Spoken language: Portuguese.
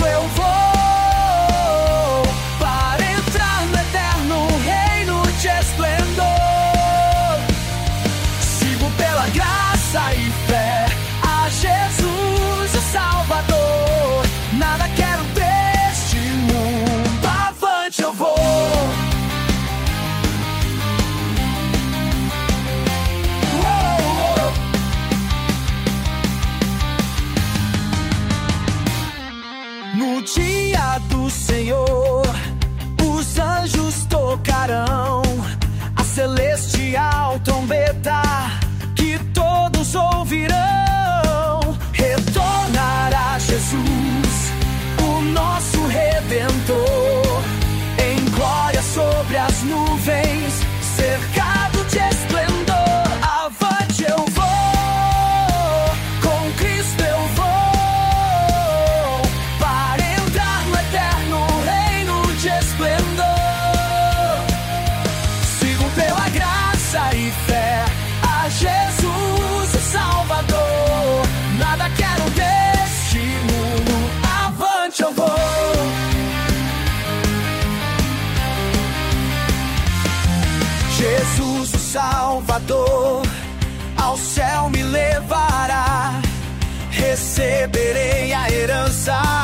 eu vou, para entrar no eterno reino de esplendor. Sigo pela graça e fé a Jesus, o Salvador. Nada quero deste mundo, avante eu vou. No dia do Senhor, os anjos tocarão a celestial trombeta, que todos ouvirão. Retornará Jesus, o nosso Redentor, em glória sobre as nuvens, cercado de esplendor. Avante eu vou, com Cristo eu vou, para entrar no eterno reino de esplendor. Sigo pela graça e fé a Jesus, o Salvador. Nada quero deste mundo, avante eu vou. Jesus, o Salvador, céu me levará, receberei a herança